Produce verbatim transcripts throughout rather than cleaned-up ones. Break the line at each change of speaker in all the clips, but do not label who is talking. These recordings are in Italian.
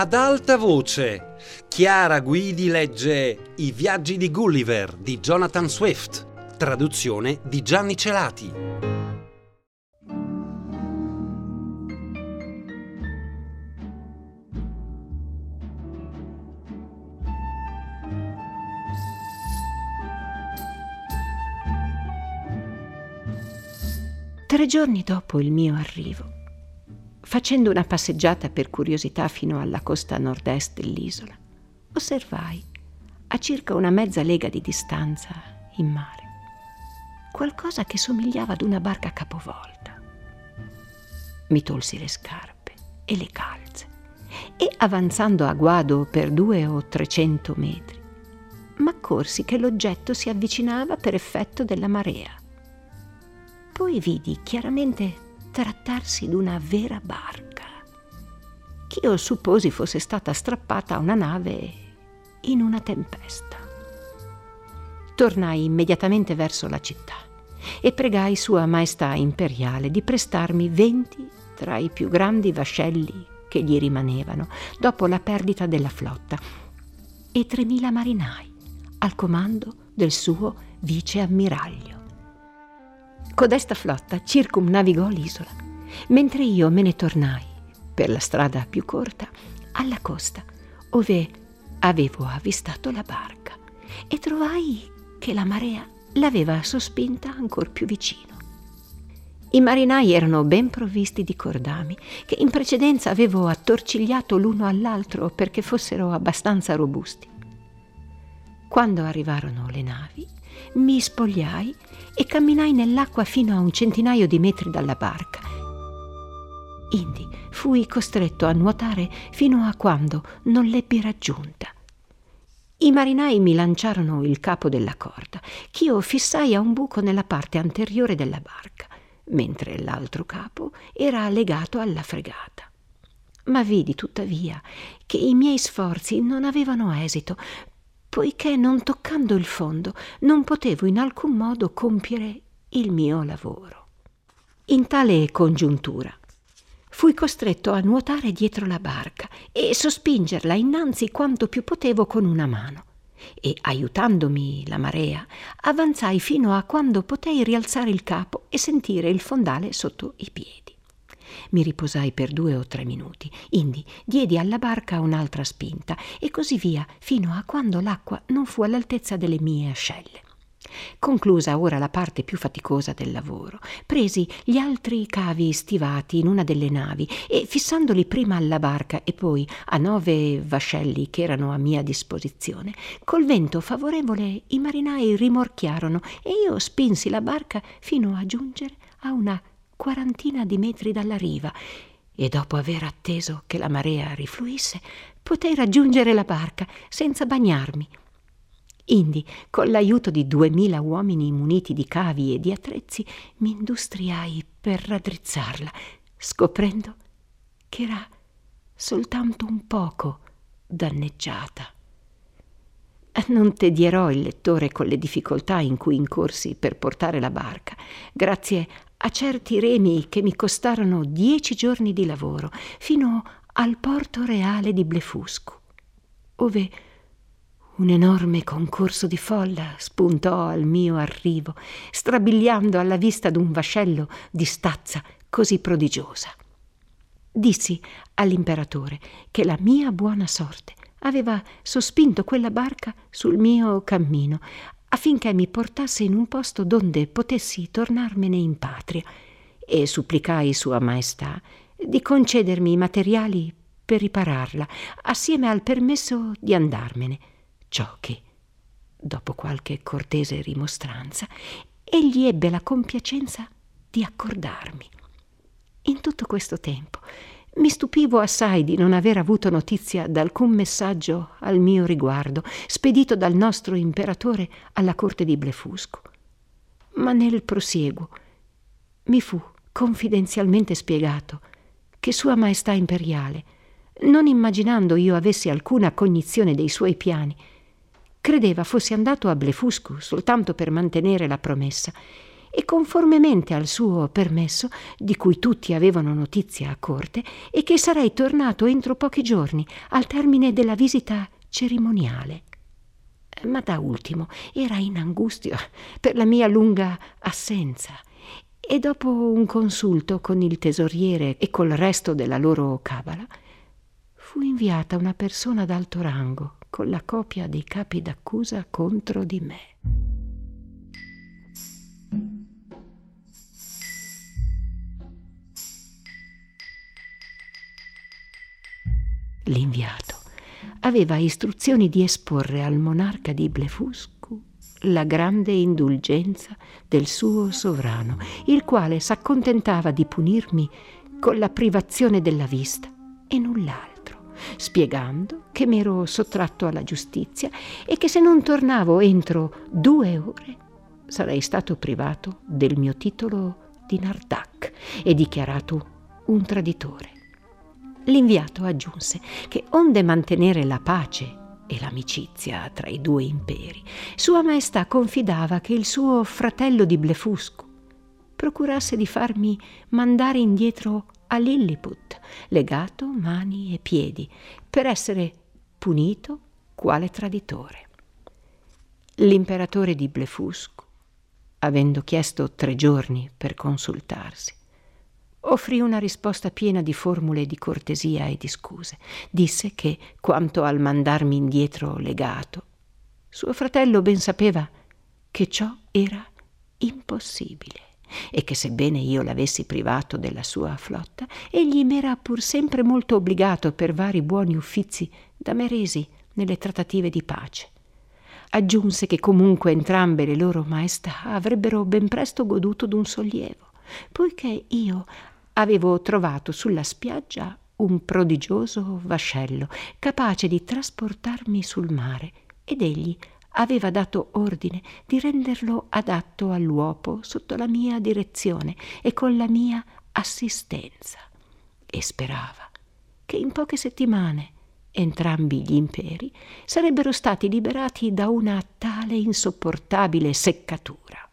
Ad alta voce, Chiara Guidi legge I viaggi di Gulliver di Jonathan Swift, traduzione di Gianni Celati.
Tre giorni dopo il mio arrivo, facendo una passeggiata per curiosità fino alla costa nord-est dell'isola, osservai, a circa una mezza lega di distanza in mare, qualcosa che somigliava ad una barca capovolta. Mi tolsi le scarpe e le calze e, avanzando a guado per due o trecento metri, m'accorsi che l'oggetto si avvicinava per effetto della marea. Poi vidi chiaramente trattarsi d'una vera barca, che io supposi fosse stata strappata a una nave in una tempesta. Tornai immediatamente verso la città e pregai Sua Maestà Imperiale di prestarmi venti tra i più grandi vascelli che gli rimanevano dopo la perdita della flotta e tremila marinai al comando del suo viceammiraglio. Codesta flotta circumnavigò l'isola, mentre io me ne tornai, per la strada più corta, alla costa, ove avevo avvistato la barca e trovai che la marea l'aveva sospinta ancor più vicino. I marinai erano ben provvisti di cordami, che in precedenza avevo attorcigliato l'uno all'altro perché fossero abbastanza robusti. Quando arrivarono le navi, mi spogliai e camminai nell'acqua fino a un centinaio di metri dalla barca. Indi fui costretto a nuotare fino a quando non l'ebbi raggiunta. I marinai mi lanciarono il capo della corda, ch'io fissai a un buco nella parte anteriore della barca, mentre l'altro capo era legato alla fregata. Ma vidi tuttavia che i miei sforzi non avevano esito, poiché non toccando il fondo non potevo in alcun modo compiere il mio lavoro. In tale congiuntura fui costretto a nuotare dietro la barca e sospingerla innanzi quanto più potevo con una mano, e aiutandomi la marea avanzai fino a quando potei rialzare il capo e sentire il fondale sotto i piedi. Mi riposai per due o tre minuti, indi diedi alla barca un'altra spinta e così via fino a quando l'acqua non fu all'altezza delle mie ascelle. Conclusa ora la parte più faticosa del lavoro, presi gli altri cavi stivati in una delle navi e, fissandoli prima alla barca e poi a nove vascelli che erano a mia disposizione, col vento favorevole i marinai rimorchiarono e io spinsi la barca fino a giungere a una quarantina di metri dalla riva e, dopo aver atteso che la marea rifluisse, potei raggiungere la barca senza bagnarmi. Indi, con l'aiuto di duemila uomini muniti di cavi e di attrezzi, mi industriai per raddrizzarla, scoprendo che era soltanto un poco danneggiata. Non tedierò il lettore con le difficoltà in cui incorsi per portare la barca, grazie a certi remi che mi costarono dieci giorni di lavoro, fino al porto reale di Blefuscu, ove un enorme concorso di folla spuntò al mio arrivo, strabiliando alla vista d'un vascello di stazza così prodigiosa. Dissi all'imperatore che la mia buona sorte aveva sospinto quella barca sul mio cammino, affinché mi portasse in un posto donde potessi tornarmene in patria, e supplicai Sua Maestà di concedermi i materiali per ripararla, assieme al permesso di andarmene, ciò che, dopo qualche cortese rimostranza, egli ebbe la compiacenza di accordarmi. In tutto questo tempo mi stupivo assai di non aver avuto notizia d'alcun messaggio al mio riguardo, spedito dal nostro imperatore alla corte di Blefuscu. Ma nel prosieguo mi fu confidenzialmente spiegato che Sua Maestà Imperiale, non immaginando io avessi alcuna cognizione dei suoi piani, credeva fossi andato a Blefuscu soltanto per mantenere la promessa e conformemente al suo permesso, di cui tutti avevano notizia a corte, e che sarei tornato entro pochi giorni, al termine della visita cerimoniale. Ma da ultimo era in angustia per la mia lunga assenza, e dopo un consulto con il tesoriere e col resto della loro cabala, fu inviata una persona d'alto rango con la copia dei capi d'accusa contro di me. L'inviato aveva istruzioni di esporre al monarca di Blefuscu la grande indulgenza del suo sovrano, il quale s'accontentava di punirmi con la privazione della vista e null'altro, spiegando che m'ero sottratto alla giustizia e che se non tornavo entro due ore sarei stato privato del mio titolo di Nardak e dichiarato un traditore. L'inviato aggiunse che, onde mantenere la pace e l'amicizia tra i due imperi, Sua Maestà confidava che il suo fratello di Blefuscu procurasse di farmi mandare indietro a Lilliput, legato mani e piedi, per essere punito quale traditore. L'imperatore di Blefuscu, avendo chiesto tre giorni per consultarsi, offrì una risposta piena di formule di cortesia e di scuse. Disse che, quanto al mandarmi indietro legato, suo fratello ben sapeva che ciò era impossibile e che, sebbene io l'avessi privato della sua flotta, egli m'era pur sempre molto obbligato per vari buoni uffizi da me resi nelle trattative di pace. Aggiunse che comunque entrambe le loro maestà avrebbero ben presto goduto d'un sollievo, poiché io avevo trovato sulla spiaggia un prodigioso vascello capace di trasportarmi sul mare, ed egli aveva dato ordine di renderlo adatto all'uopo sotto la mia direzione e con la mia assistenza, e sperava che in poche settimane entrambi gli imperi sarebbero stati liberati da una tale insopportabile seccatura.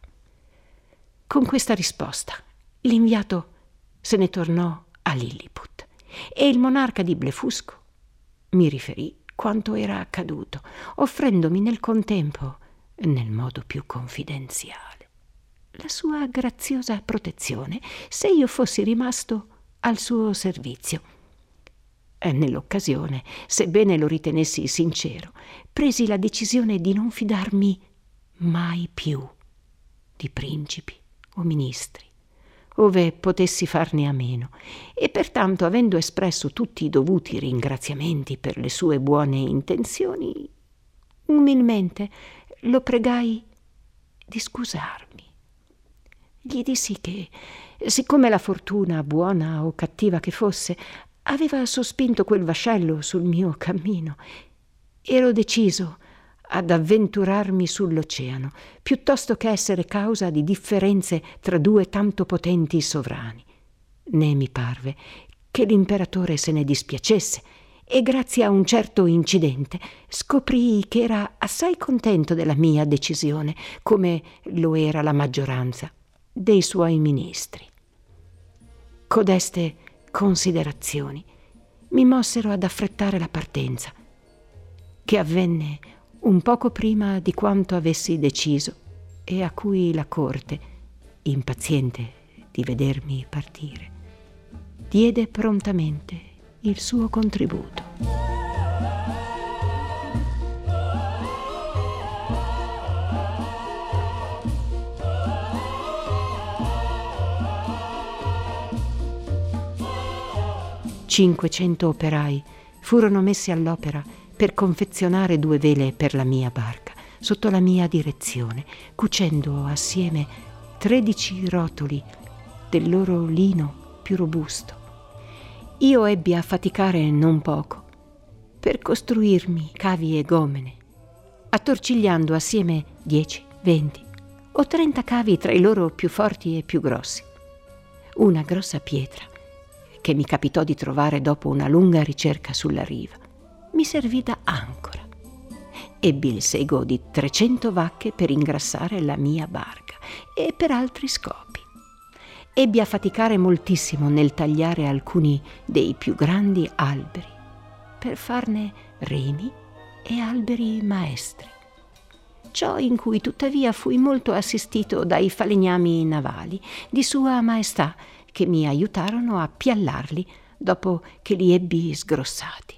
Con questa risposta l'inviato se ne tornò a Lilliput e il monarca di Blefuscu mi riferì quanto era accaduto, offrendomi nel contempo, nel modo più confidenziale, la sua graziosa protezione se io fossi rimasto al suo servizio. E nell'occasione, sebbene lo ritenessi sincero, presi la decisione di non fidarmi mai più di principi o ministri, ove potessi farne a meno, e pertanto, avendo espresso tutti i dovuti ringraziamenti per le sue buone intenzioni, umilmente lo pregai di scusarmi. Gli dissi che, siccome la fortuna, buona o cattiva che fosse, aveva sospinto quel vascello sul mio cammino, ero deciso ad avventurarmi sull'oceano, piuttosto che essere causa di differenze tra due tanto potenti sovrani. Né mi parve che l'imperatore se ne dispiacesse, e grazie a un certo incidente scoprii che era assai contento della mia decisione, come lo era la maggioranza dei suoi ministri. Codeste considerazioni mi mossero ad affrettare la partenza, che avvenne un poco prima di quanto avessi deciso e a cui la corte, impaziente di vedermi partire, diede prontamente il suo contributo. Cinquecento operai furono messi all'opera per confezionare due vele per la mia barca, sotto la mia direzione, cucendo assieme tredici rotoli del loro lino più robusto. Io ebbi a faticare non poco per costruirmi cavi e gomene, attorcigliando assieme dieci, venti o trenta cavi tra i loro più forti e più grossi. Una grossa pietra, che mi capitò di trovare dopo una lunga ricerca sulla riva, mi servì da ancora. Ebbi il sego di trecento vacche per ingrassare la mia barca e per altri scopi. Ebbi a faticare moltissimo nel tagliare alcuni dei più grandi alberi per farne remi e alberi maestri. Ciò in cui tuttavia fui molto assistito dai falegnami navali di Sua Maestà, che mi aiutarono a piallarli dopo che li ebbi sgrossati.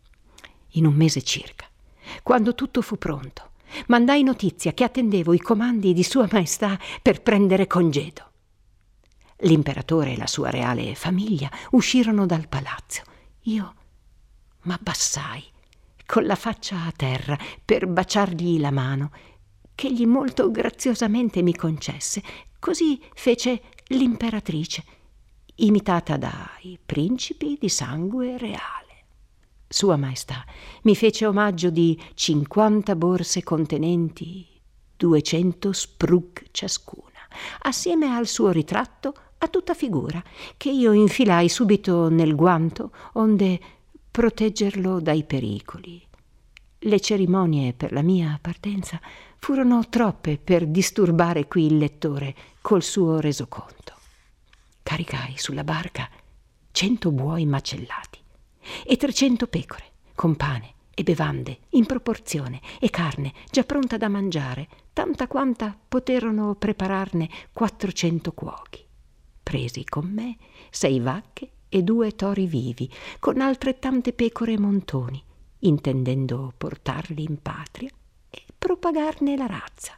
In un mese circa, quando tutto fu pronto, mandai notizia che attendevo i comandi di Sua Maestà per prendere congedo. L'imperatore e la sua reale famiglia uscirono dal palazzo. Io m'abbassai con la faccia a terra per baciargli la mano, che egli molto graziosamente mi concesse. Così fece l'imperatrice, imitata dai principi di sangue reale. Sua Maestà mi fece omaggio di cinquanta borse contenenti duecento sprug ciascuna, assieme al suo ritratto a tutta figura, che io infilai subito nel guanto, onde proteggerlo dai pericoli. Le cerimonie per la mia partenza furono troppe per disturbare qui il lettore col suo resoconto. Caricai sulla barca cento buoi macellati e trecento pecore, con pane e bevande in proporzione, e carne già pronta da mangiare, tanta quanta poterono prepararne quattrocento cuochi. Presi con me sei vacche e due tori vivi, con altrettante pecore e montoni, intendendo portarli in patria e propagarne la razza.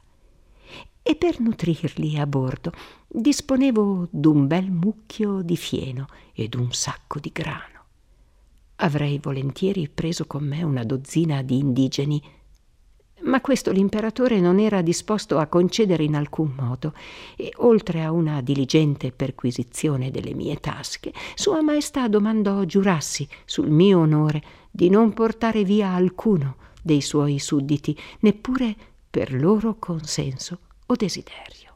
E per nutrirli a bordo disponevo d'un bel mucchio di fieno e d'un sacco di grano. Avrei volentieri preso con me una dozzina di indigeni, ma questo l'imperatore non era disposto a concedere in alcun modo, e oltre a una diligente perquisizione delle mie tasche, Sua Maestà domandò giurassi sul mio onore di non portare via alcuno dei suoi sudditi, neppure per loro consenso o desiderio.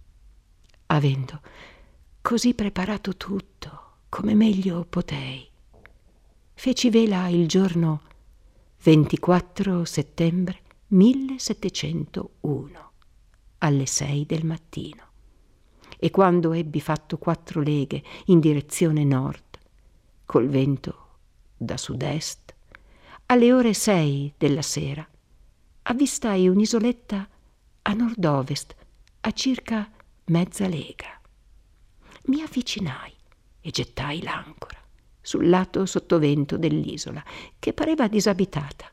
Avendo così preparato tutto come meglio potei, feci vela il giorno ventiquattro settembre millesettecentouno alle sei del mattino, e quando ebbi fatto quattro leghe in direzione nord, col vento da sud-est, alle ore sei della sera avvistai un'isoletta a nord-ovest, a circa mezza lega. Mi avvicinai e gettai l'ancora sul lato sottovento dell'isola, che pareva disabitata.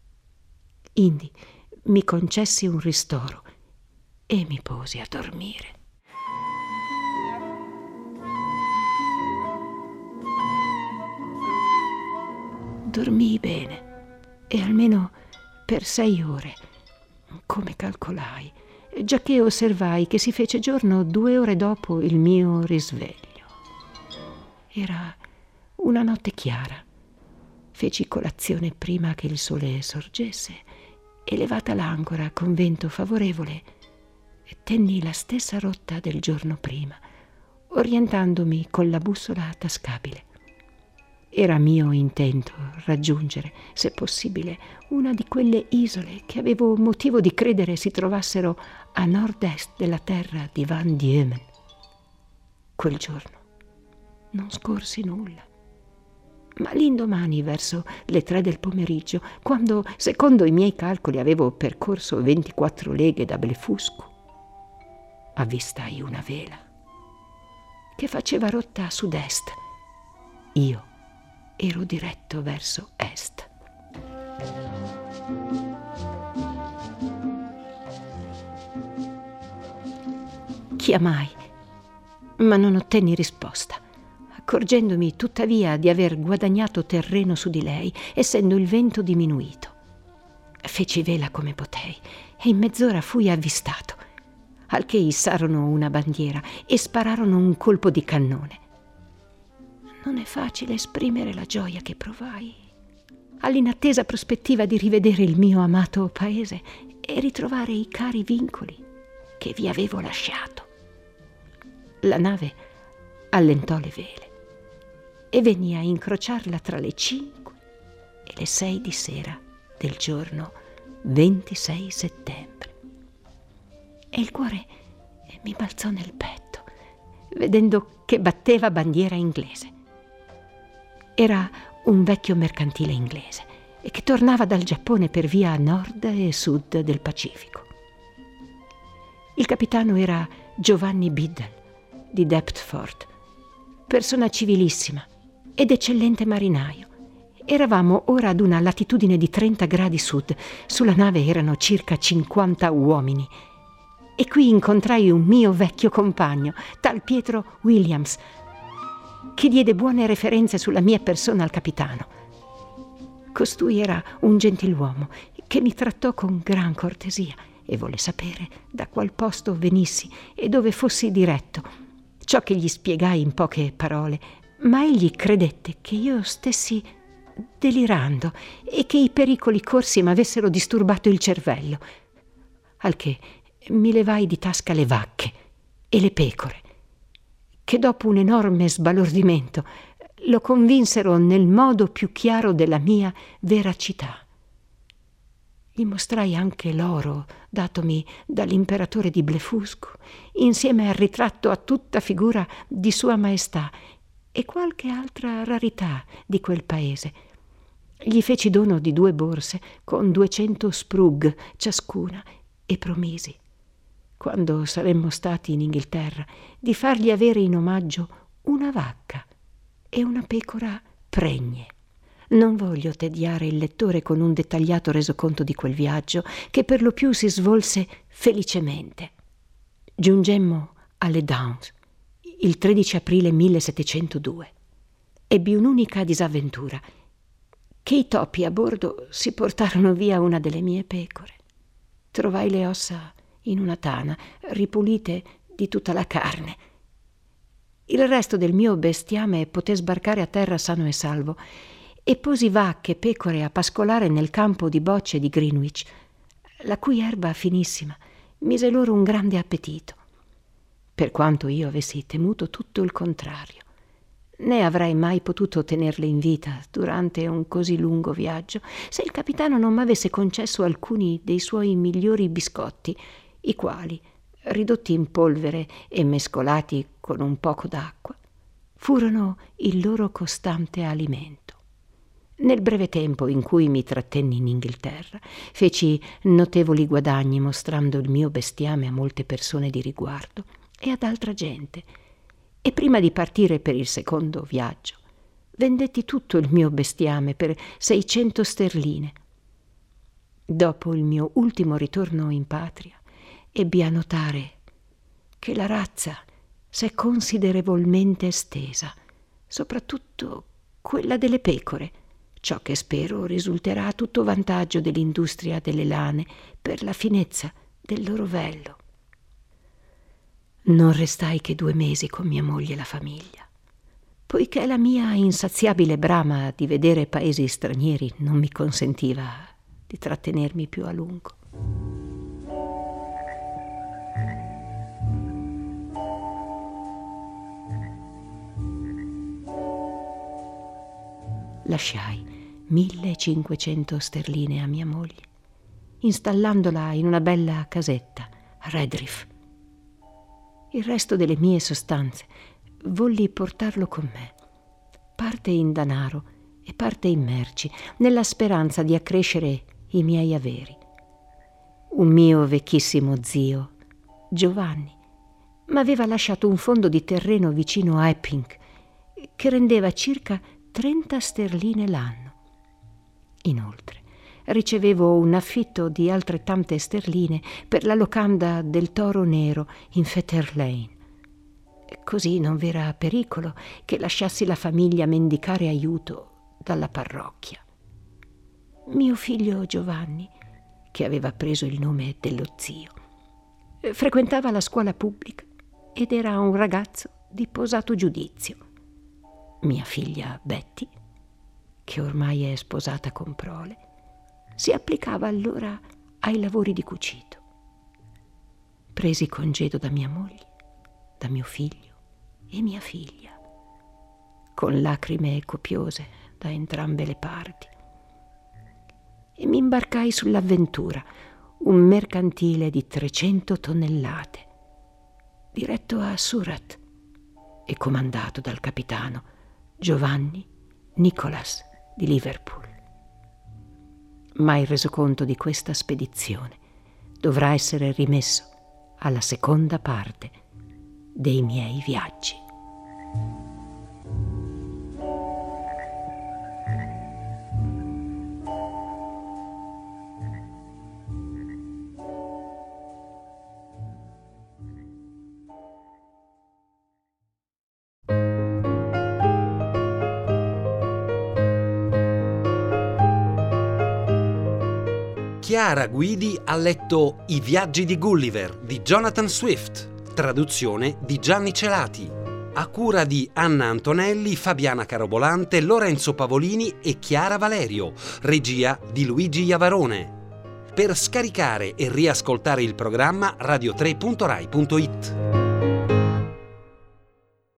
Indi mi concessi un ristoro e mi posi a dormire. Dormii bene, e almeno per sei ore, come calcolai, giacché osservai che si fece giorno due ore dopo il mio risveglio. Era una notte chiara. Feci colazione prima che il sole sorgesse, e levata l'ancora con vento favorevole, tenni la stessa rotta del giorno prima, orientandomi con la bussola tascabile. Era mio intento raggiungere, se possibile, una di quelle isole che avevo motivo di credere si trovassero a nord-est della terra di Van Diemen. Quel giorno non scorsi nulla, ma l'indomani, verso le tre del pomeriggio, quando, secondo i miei calcoli, avevo percorso ventiquattro leghe da Blefuscu, avvistai una vela che faceva rotta a sud-est. Io ero diretto verso est. Chiamai, ma non ottenni risposta, accorgendomi tuttavia di aver guadagnato terreno su di lei, essendo il vento diminuito. Feci vela come potei e in mezz'ora fui avvistato, al che issarono una bandiera e spararono un colpo di cannone. Non è facile esprimere la gioia che provai all'inattesa prospettiva di rivedere il mio amato paese e ritrovare i cari vincoli che vi avevo lasciato. La nave allentò le vele e venni a incrociarla tra le cinque e le sei di sera del giorno ventisei settembre. E il cuore e mi balzò nel petto, vedendo che batteva bandiera inglese. Era un vecchio mercantile inglese e che tornava dal Giappone per via nord e sud del Pacifico. Il capitano era Giovanni Biddle di Deptford, persona civilissima ed eccellente marinaio. Eravamo ora ad una latitudine di trenta gradi sud, sulla nave erano circa cinquanta uomini e qui incontrai un mio vecchio compagno, tal Pietro Williams, che diede buone referenze sulla mia persona al capitano. Costui era un gentiluomo che mi trattò con gran cortesia e volle sapere da qual posto venissi e dove fossi diretto, ciò che gli spiegai in poche parole, ma egli credette che io stessi delirando e che i pericoli corsi m'avessero disturbato il cervello, al che mi levai di tasca le vacche e le pecore, che dopo un enorme sbalordimento lo convinsero nel modo più chiaro della mia veracità. Gli mostrai anche l'oro datomi dall'imperatore di Blefuscu, insieme al ritratto a tutta figura di Sua Maestà e qualche altra rarità di quel paese. Gli feci dono di due borse con duecento sprug ciascuna e promisi, quando saremmo stati in Inghilterra, di fargli avere in omaggio una vacca e una pecora pregne. Non voglio tediare il lettore con un dettagliato resoconto di quel viaggio, che per lo più si svolse felicemente. Giungemmo alle Downs il tredici aprile millesettecentodue. Ebbi un'unica disavventura, che i topi a bordo si portarono via una delle mie pecore. Trovai le ossa in una tana, ripulite di tutta la carne. Il resto del mio bestiame poté sbarcare a terra sano e salvo e posi vacche e pecore a pascolare nel campo di bocce di Greenwich, la cui erba finissima mise loro un grande appetito, per quanto io avessi temuto tutto il contrario. Né avrei mai potuto tenerle in vita durante un così lungo viaggio se il capitano non m'avesse concesso alcuni dei suoi migliori biscotti, i quali, ridotti in polvere e mescolati con un poco d'acqua, furono il loro costante alimento. Nel breve tempo in cui mi trattenni in Inghilterra, feci notevoli guadagni mostrando il mio bestiame a molte persone di riguardo e ad altra gente, e prima di partire per il secondo viaggio vendetti tutto il mio bestiame per seicento sterline. Dopo il mio ultimo ritorno in patria ebbi a notare che la razza s'è considerevolmente estesa, soprattutto quella delle pecore, ciò che spero risulterà a tutto vantaggio dell'industria delle lane per la finezza del loro vello. Non restai che due mesi con mia moglie e la famiglia, poiché la mia insaziabile brama di vedere paesi stranieri non mi consentiva di trattenermi più a lungo. Lasciai millecinquecento sterline a mia moglie, installandola in una bella casetta a Redriff. Il resto delle mie sostanze volli portarlo con me, parte in danaro e parte in merci, nella speranza di accrescere i miei averi. Un mio vecchissimo zio, Giovanni, m'aveva lasciato un fondo di terreno vicino a Epping, che rendeva circa trenta sterline l'anno. Inoltre, ricevevo un affitto di altrettante sterline per la locanda del Toro Nero in Fetter Lane. Così non v'era pericolo che lasciassi la famiglia mendicare aiuto dalla parrocchia. Mio figlio Giovanni, che aveva preso il nome dello zio, frequentava la scuola pubblica ed era un ragazzo di posato giudizio. Mia figlia Betty, che ormai è sposata con prole, si applicava allora ai lavori di cucito. Presi congedo da mia moglie, da mio figlio e mia figlia, con lacrime copiose da entrambe le parti, e mi imbarcai sull'Avventura, un mercantile di trecento tonnellate, diretto a Surat e comandato dal capitano Giovanni Nicholas di Liverpool. Ma il resoconto di questa spedizione dovrà essere rimesso alla seconda parte dei miei viaggi.
Chiara Guidi ha letto I viaggi di Gulliver di Jonathan Swift, traduzione di Gianni Celati, a cura di Anna Antonelli, Fabiana Carobolante, Lorenzo Pavolini e Chiara Valerio, regia di Luigi Iavarone. Per scaricare e riascoltare il programma radio tre punto rai punto it.